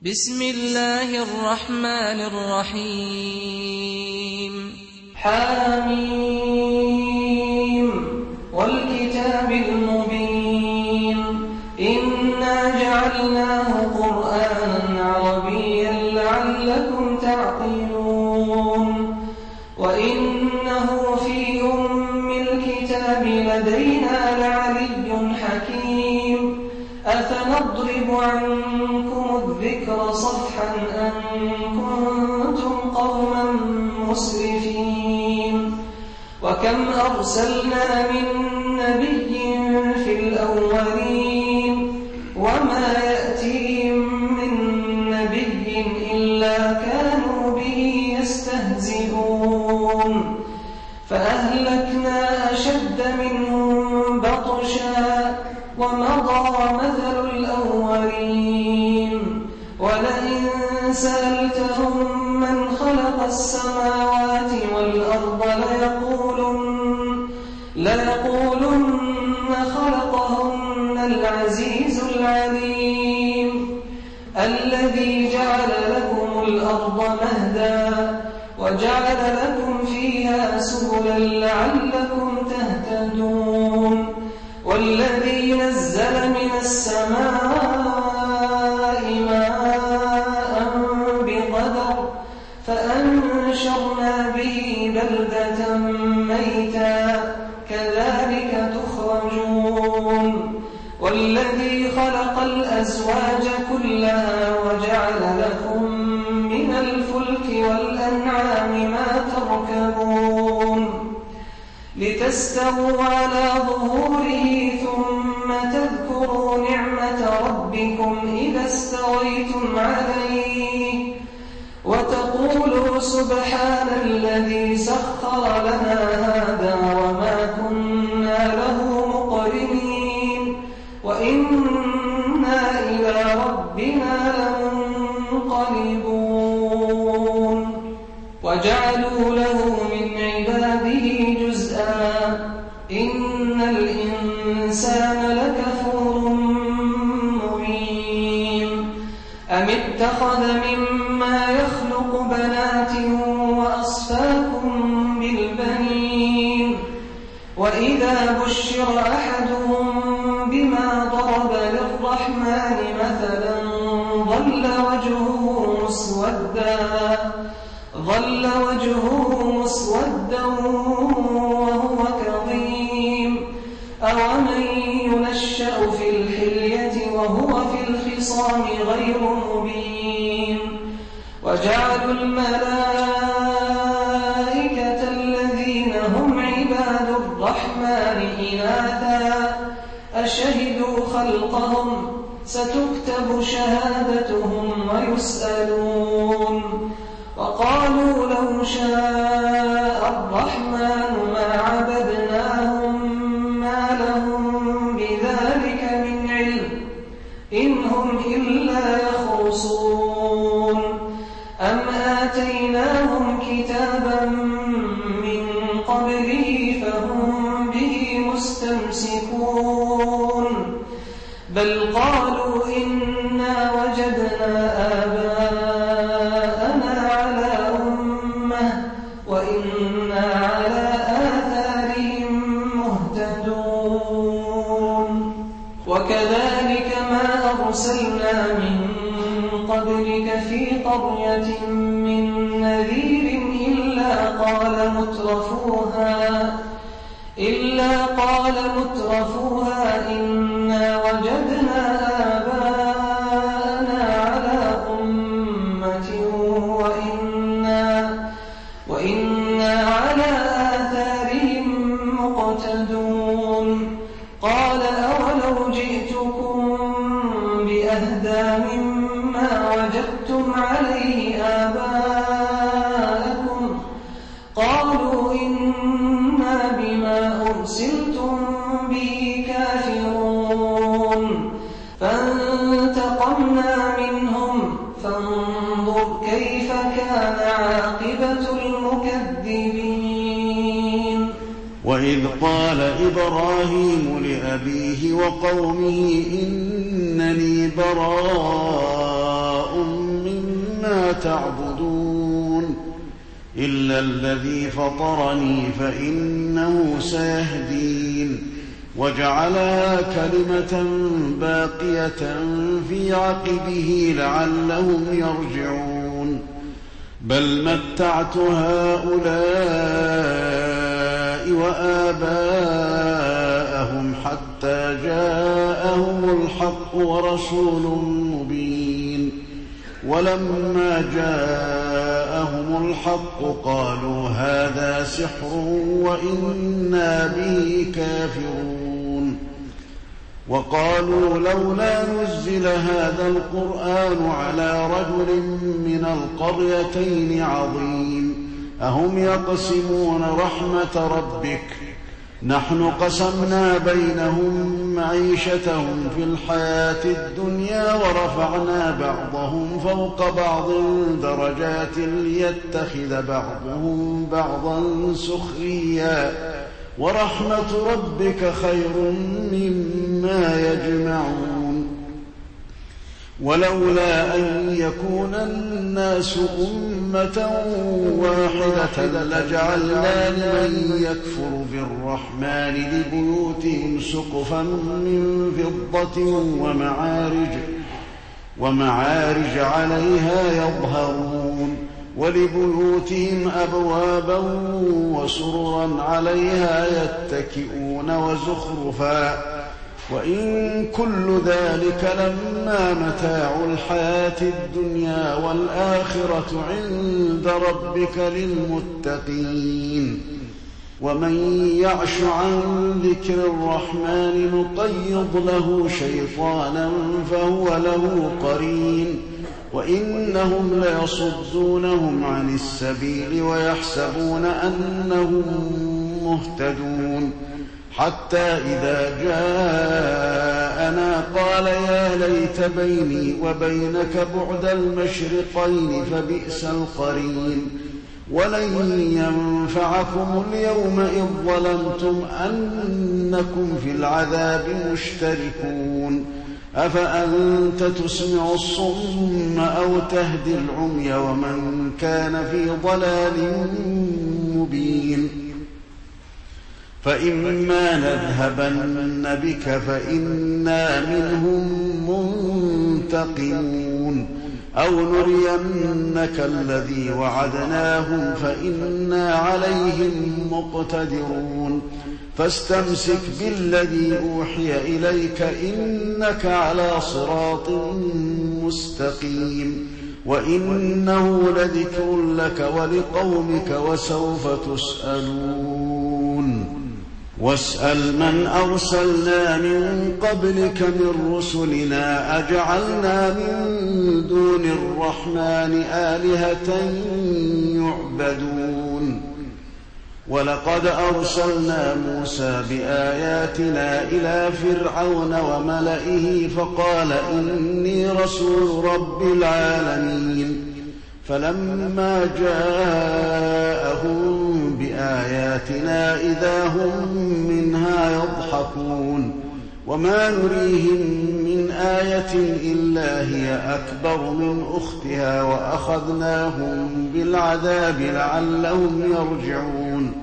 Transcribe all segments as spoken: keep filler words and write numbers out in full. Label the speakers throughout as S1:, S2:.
S1: بسم الله الرحمن الرحيم
S2: حاميم والكتاب المبين إنا جعلناه قرآنا عربيا لعلكم تعقلون وإنه في أم الكتاب لدينا لعلي حكيم أفنضرب عنكم الذكر صفحا أن كنتم قوما مسرفين وكم أرسلنا من نبي في الأولين وما يأتيهم من نبي إلا كانوا به يستهزئون فأهلكنا أشد منهم بطشا ومضى مثل الأولين ولئن سألتهم من خلق السماوات والأرض ليقولن, ليقولن خلقهن العزيز العليم الذي جعل لكم الأرض مهدا وجعل لكم فيها سبلا لعلكم تهتدون والذي نزل من السماء ماء بقدر فأنشرنا به بلدة ميتا كذلك تخرجون والذي خلق الأزواج كلها وجعل لكم من الفلك والأنعام ما تركبون لتستووا على ظهوره ثم تذكروا نعمة ربكم إذا استويتم عليه وتقولوا سبحان الذي سخر لنا هذا وما كنا له مقرنين وإنا إلى ربنا لمنقلبون وجعلوا له من عباده جزءا إن الإنسان لكفور مبين أم اتخذ مما يخلق بنات وأصفاكم بالبنين وإذا بشر أحدهم بما ضرب للرحمن مثلا ظل وجهه مسودا ظل وجهه مسودا وهو كظيم أومن ينشأ في الحلية وهو في الخصام غير مبين وجعلوا الملائكة الذين هم عباد الرحمن إناثا أشهدوا خلقهم ستكتب شهادتهم ويسألون وقالوا لو شاء الرحمن ما عبدناهم ما لهم بذلك من علم إن هم إلا يخرصون أم آتيناهم كتابا من قبله فهم به مستمسكون بل قالوا إنا وجدنا آباءنا على أمة وإنا على آثارهم مهتدون وكذلك ما أرسلنا من قبلك في قرية من نذير إلا قال مترفوها إلا قال مترفوها إنا وجدنا آباءنا على أمة وإنا, وإنا على آثارهم مقتدون قال أولو جئتكم بأهدى مما وجدتم عليه آباءكم قالوا إنا بما أرسلتم به كافرون فانتقمنا منهم فانظر كيف كان عاقبة المكذبين
S3: وإذ قال إبراهيم لأبيه وقومه إنني براء تعبدون إلا الذي فطرني فإنه سيهدين وجعلها كلمة باقية في عقبه لعلهم يرجعون بل متعت هؤلاء وآباءهم حتى جاءهم الحق ورسول مبين ولما جاءهم الحق قالوا هذا سحر وإنا به كافرون وقالوا لولا نزل هذا القرآن على رجل من القريتين عظيم أهم يقسمون رحمة ربك نحن قسمنا بينهم معيشتهم في الحياة الدنيا ورفعنا بعضهم فوق بعض درجات ليتخذ بعضهم بعضا سخريا ورحمة ربك خير مما يجمعون ولولا أن يكون الناس أمة واحدة لجعلنا لمن يكفر بالرحمن لبيوتهم سقفا من فضة ومعارج, ومعارج عليها يظهرون ولبيوتهم أبوابا وسررا عليها يتكئون وزخرفا وإن كل ذلك لما متاع الحياة الدنيا والآخرة عند ربك للمتقين ومن يعش عن ذكر الرحمن نقيض له شيطانا فهو له قرين وإنهم ليصدونهم عن السبيل ويحسبون أنهم مهتدون حتى إذا جاءنا قال يا ليت بيني وبينك بعد المشرقين فبئس القرين ولن ينفعكم اليوم إذ ظلمتم أنكم في العذاب مشتركون أفأنت تسمع الصم أو تهدي العمي ومن كان في ضلال مبين فإما نذهبن بك فإنا منهم منتقمون أو نرينك الذي وعدناهم فإنا عليهم مقتدرون فاستمسك بالذي أوحي إليك إنك على صراط مستقيم وإنه لذكر لك ولقومك وسوف تسألون واسأل من أرسلنا من قبلك من رسلنا أجعلنا من دون الرحمن آلهة يعبدون ولقد أرسلنا موسى بآياتنا إلى فرعون وملئه فقال إني رسول رب العالمين فلما جاءهم بآياتنا إذا هم منها يضحكون وما نريهم من آية إلا هي أكبر من أختها وأخذناهم بالعذاب لعلهم يرجعون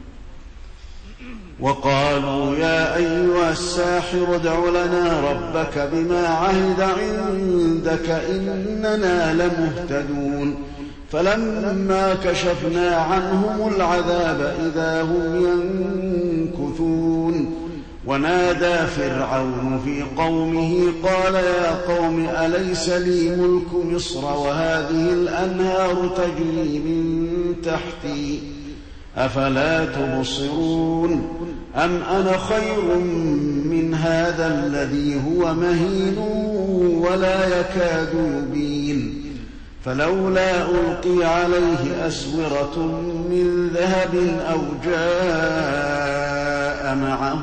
S3: وقالوا يا أيها الساحر ادع لنا ربك بما عهد عندك إننا لمهتدون فلما كشفنا عنهم العذاب إذا هم ينكثون ونادى فرعون في قومه قال يا قوم أليس لي ملك مصر وهذه الأنهار تجري من تحتي أفلا تبصرون أم أنا خير من هذا الذي هو مهين ولا يكاد يبين فلولا ألقي عليه أسورة من ذهب أو جاء معه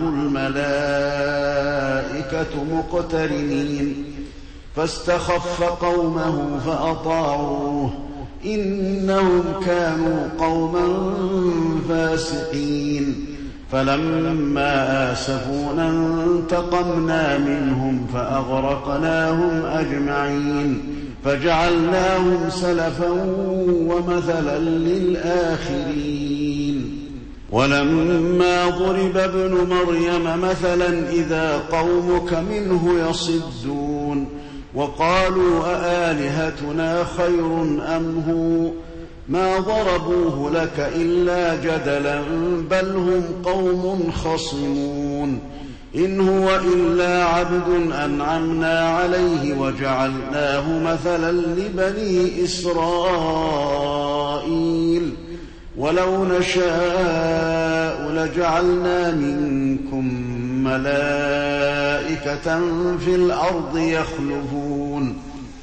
S3: الملائكة مقترنين فاستخف قومه فأطاعوه إنهم كانوا قوما فاسقين فلما آسفونا انتقمنا منهم فأغرقناهم أجمعين فجعلناهم سلفا ومثلا للآخرين. ولما ضرب ابن مريم مثلا إذا قومك منه يصدون وقالوا أآلهتنا خير أم هو ما ضربوه لك إلا جدلا بل هم قوم خصمون. إن هو إلا عبد أنعمنا عليه وجعلناه مثلا لبني إسرائيل ولو نشاء لجعلنا منكم ملائكة في الأرض يخلفون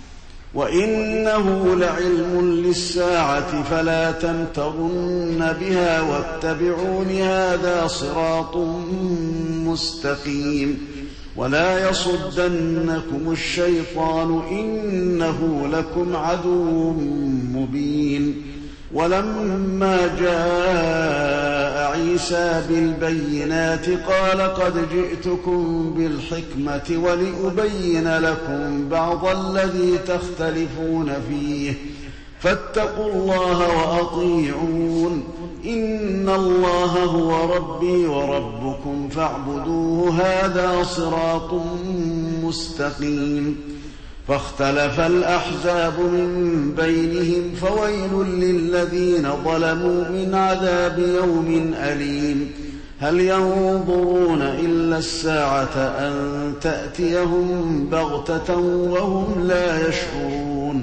S3: وإنه لعلم للساعة فلا تمترن بها واتبعون هذا صراط مستقيم. ولا يصدنكم الشيطان إنه لكم عدو مبين. ولما جاء عيسى بالبينات قال قد جئتكم بالحكمة ولأبين لكم بعض الذي تختلفون فيه فاتقوا الله وأطيعون. إن الله هو ربي وربكم فاعبدوه هذا صراط مستقيم. فاختلف الأحزاب من بينهم فويل للذين ظلموا من عذاب يوم أليم. هل ينظرون إلا الساعة أن تأتيهم بغتة وهم لا يشعرون.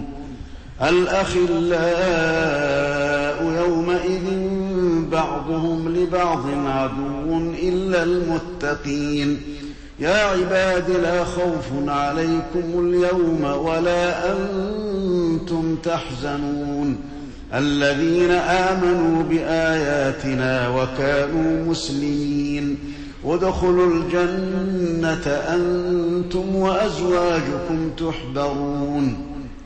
S3: الأخلاء يومئذ بعضهم لبعض عدو إلا المتقين. يا عباد لا خوف عليكم اليوم ولا أنتم تحزنون الذين آمنوا بآياتنا وكانوا مسلمين. ادخلوا الجنة أنتم وأزواجكم تحبرون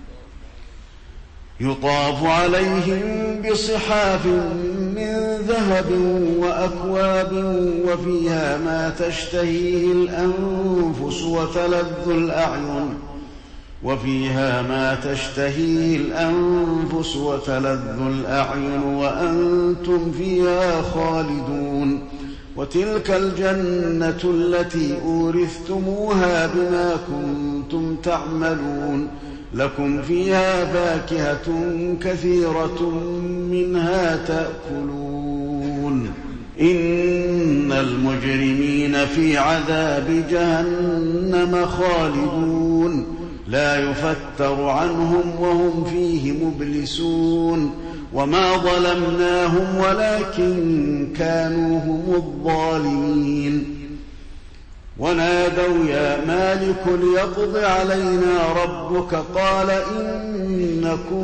S3: يطاف عليهم بصحاف من ذهب وأكواب وفيها ما تشتهيه الأنفس وتلذ الأعين وفيها ما تشتهيه الأنفس وتلذ الأعين وأنتم فيها خالدون. وتلك الجنة التي أورثتموها بما كنتم تعملون. لكم فيها فاكهة كثيرة منها تأكلون. إن المجرمين في عذاب جهنم خالدون لا يفتر عنهم وهم فيه مبلسون. وما ظلمناهم ولكن كانوا هم الظالمين. ونادوا يا مالك ليقض علينا ربك قال إنكم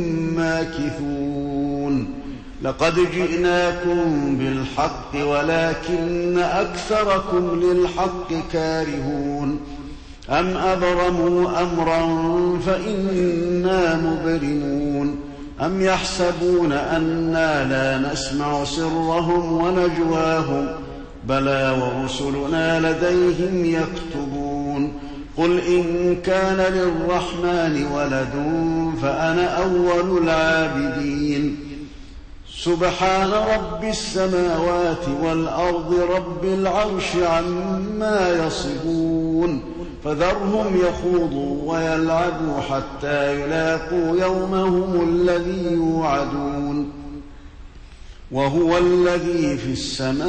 S3: ماكثون. لقد جئناكم بالحق ولكن أكثركم للحق كارهون. أم أبرموا أمرا فإنا مبرمون. أم يحسبون أنا لا نسمع سرهم ونجواهم بلى ورسلنا لديهم يكتبون. قل إن كان للرحمن ولد فأنا أول العابدين. سبحان رب السماوات والأرض رب العرش عما يصفون. فذرهم يخوضوا ويلعبوا حتى يلاقوا يومهم الذي يوعدون. وهو الذي في السماء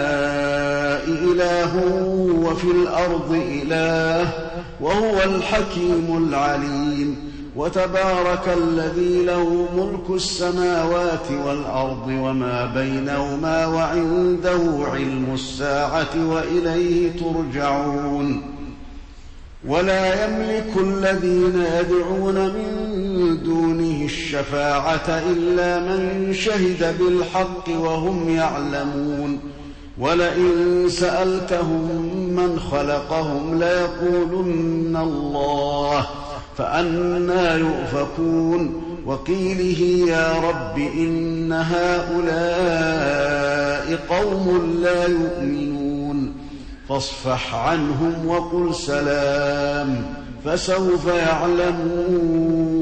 S3: إله وفي الأرض إله وهو الحكيم العليم. وتبارك الذي له ملك السماوات والأرض وما بينهما وعنده علم الساعة وإليه ترجعون. ولا يملك الذين يدعون من دونه الشفاعة إلا من شهد بالحق وهم يعلمون. ولئن سألتهم من خلقهم ليقولن الله فأنى يؤفكون. وقيله يا رب إن هؤلاء قوم لا يؤمنون فاصفح عنهم وقل سلام فسوف يعلمون.